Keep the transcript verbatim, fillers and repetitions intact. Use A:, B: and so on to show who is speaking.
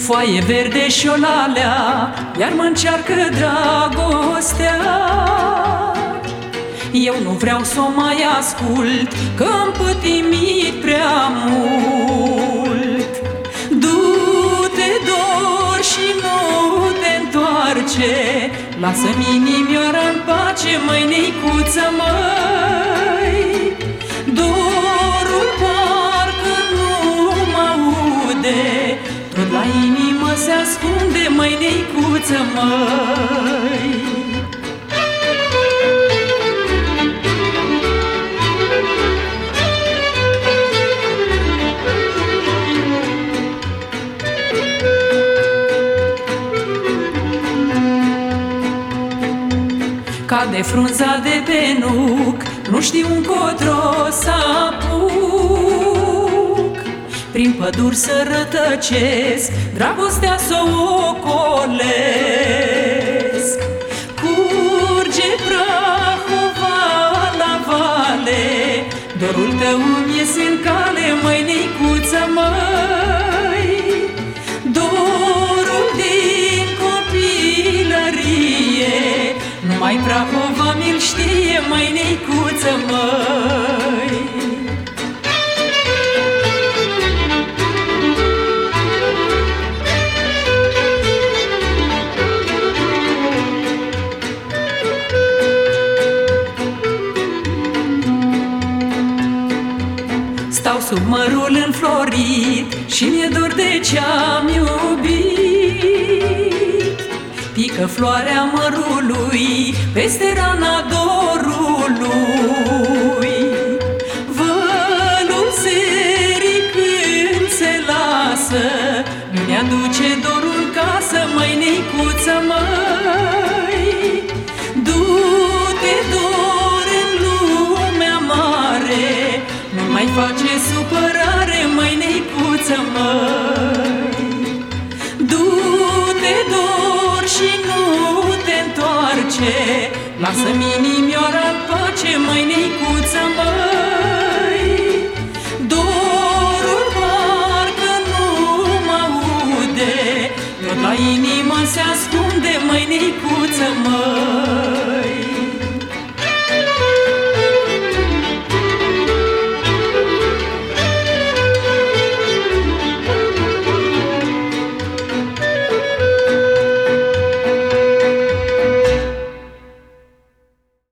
A: foaie verde și o lalea, iar mă încearcă dragostea. Eu nu vreau să o mai ascult, că-am pătimit prea mult. Du-te, dor, și nu te întoarce, lasă-mi inimioara în pace, măi, neicuță, măi. Dorul parcă nu mă aude, tot la inimă se ascunde, măi, neicuță, măi. Cade frunza de pe nuc, nu știu încotro să apuc. Prin păduri să rătăcesc, dragostea să o ocolesc. Curge Prahova la vale, dorul tău îmi iese în cale, măi, neicuță, măi. Dorul din copilărie, numai Prahova mi-l știe, măi, neicuță, măi. Stau sub mărul înflorit și mi-e dor de ce-am iubit. Pică floarea mărului peste rana dorului. Vălul serii când se lasă, nu-mi aduce dorul în casă, măi, neicuță, măi. Du-te, dor, în lumea mare, nu mai face supărare, măi, neicuță, măi. Du-te, dor, și nu te întoarce, lasă-mi inimioara în pace, măi, neicuță, măi. Dorul parcă nu mă aude, tot la inimă se ascunde, măi, neicuță, măi.